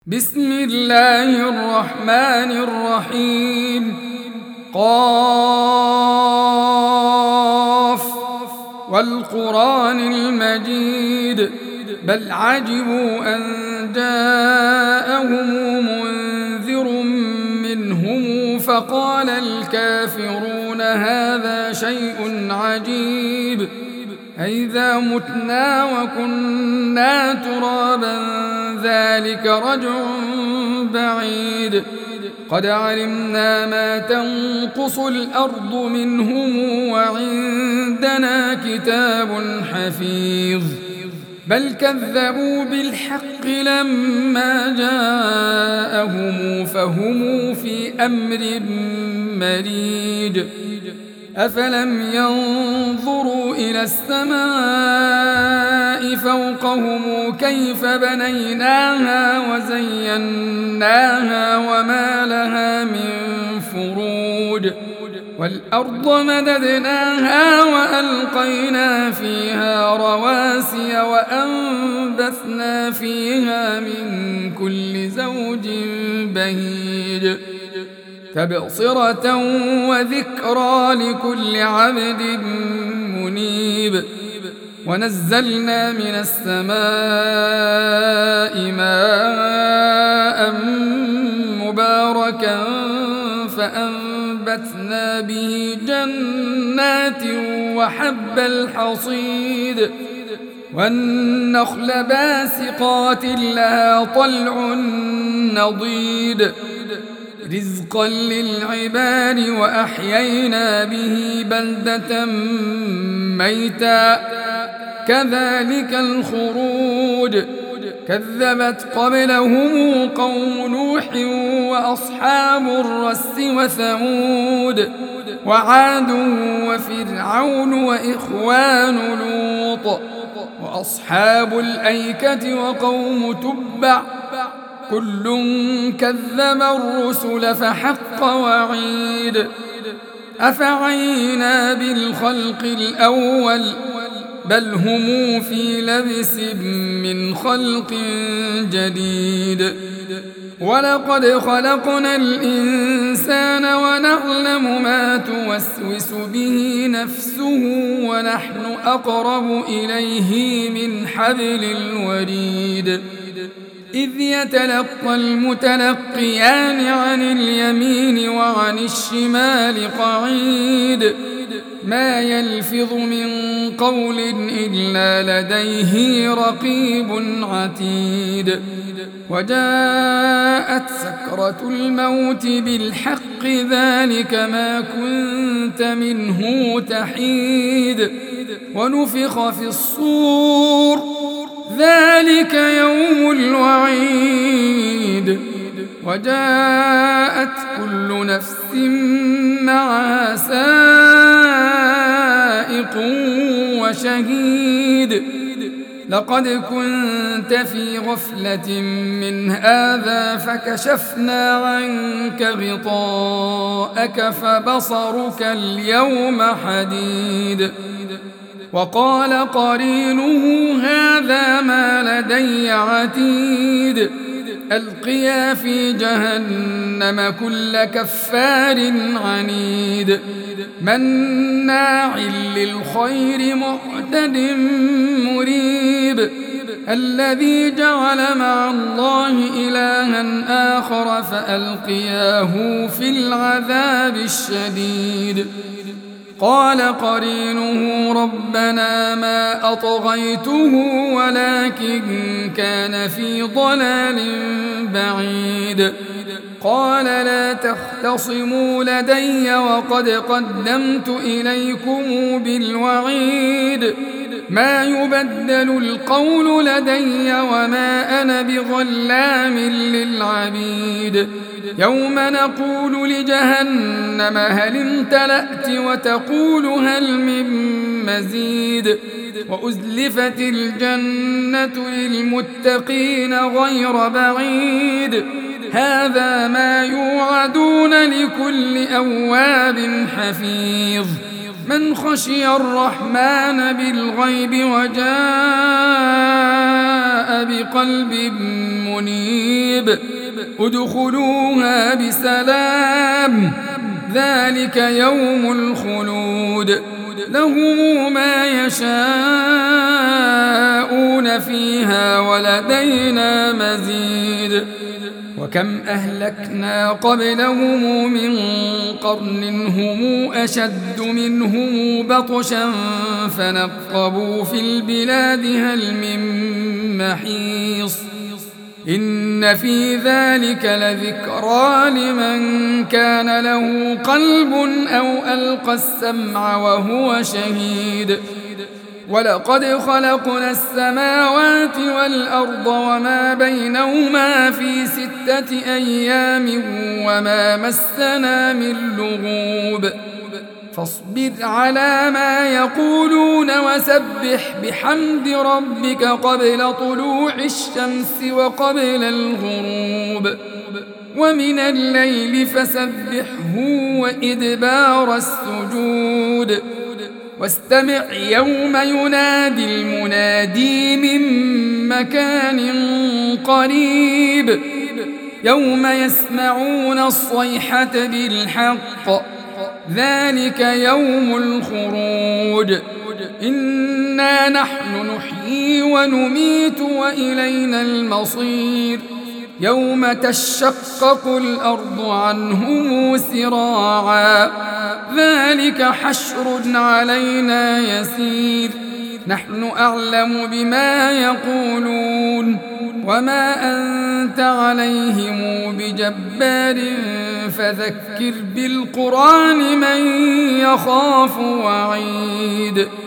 بسم الله الرحمن الرحيم. قاف والقرآن المجيد بل عجبوا أن جاءهم منذر منهم فقال الكافرون هذا شيء عجيب أئذا متنا وكنا ترابا ذلك رجع بعيد قد علمنا ما تنقص الأرض منهم وعندنا كتاب حفيظ بل كذبوا بالحق لما جاءهم فهم في أمر مريج أفلم ينظروا إلى السماء فوقهم كيف بنيناها وزيناها وما لها من فروج والأرض مددناها وألقينا فيها رواسي وأنبثنا فيها من كل زوج بهيج تبصرة وذكرى لكل عبد منيب ونزلنا من السماء ماء مباركا فأنبتنا به جنات وحب الحصيد والنخل باسقات لها طلع نضيد رزقا للعباد وأحيينا به بلدة ميتا كذلك الخروج كذبت قبلهم قوم نوح وأصحاب الرس وثمود وعاد وفرعون وإخوان لوط وأصحاب الأيكة وقوم تبع كل كذب الرسل فحق وعيد أفعينا بالخلق الأول بل هم في لبس من خلق جديد ولقد خلقنا الإنسان ونعلم ما توسوس به نفسه ونحن أقرب إليه من حبل الوريد إذ يتلقى المتلقيان عن اليمين وعن الشمال قعيد ما يلفظ من قول إلا لديه رقيب عتيد وجاءت سكرة الموت بالحق ذلك ما كنت منه تحيد ونفخ في الصور ذلك يوم الوعيد وجاءت كل نفس معها سائق وشهيد لقد كنت في غفلة من هذا فكشفنا عنك غطاءك فبصرك اليوم حديد وقال قرينه هذا ما لدي عتيد ألقيا في جهنم كل كفار عنيد مناع للخير معتد مريب الذي جعل مع الله إلها آخر فألقياه في العذاب الشديد قال قرينه ربنا ما أطغيته ولكن كان في ضلال بعيد قال لا تختصموا لدي وقد قدمت إليكم بالوعيد ما يبدل القول لدي وما أنا بظلام للعبيد يوم نقول لجهنم هل امتلأت وتقول هل من مزيد وأزلفت الجنة للمتقين غير بعيد هذا ما يوعدون لكل أواب حفيظ من خشي الرحمن بالغيب وجاء بقلب منيب ادخلوها بسلام ذلك يوم الخلود لهم ما يشاءون فيها ولدينا مزيد وكم أهلكنا قبلهم من قرن هم أشد منهم بطشا فنقبوا في البلاد هل من محيص إن في ذلك لذكرى لمن كان له قلب أو ألقى السمع وهو شهيد ولقد خلقنا السماوات والأرض وما بينهما في 6 أيام وما مسنا من لغوب فاصبر على ما يقولون وسبح بحمد ربك قبل طلوع الشمس وقبل الغروب ومن الليل فسبحه وإدبار السجود واستمع يوم ينادي المنادي من مكان قريب يوم يسمعون الصيحة بالحق ذلك يوم الخروج إنا نحن نحيي ونميت وإلينا المصير يوم تشقق الأرض عنهم سراعا ذلك حشر علينا يسير نحن أعلم بما يقولون وما أنت عليهم بجبار فذكر بالقرآن من يخاف وعيد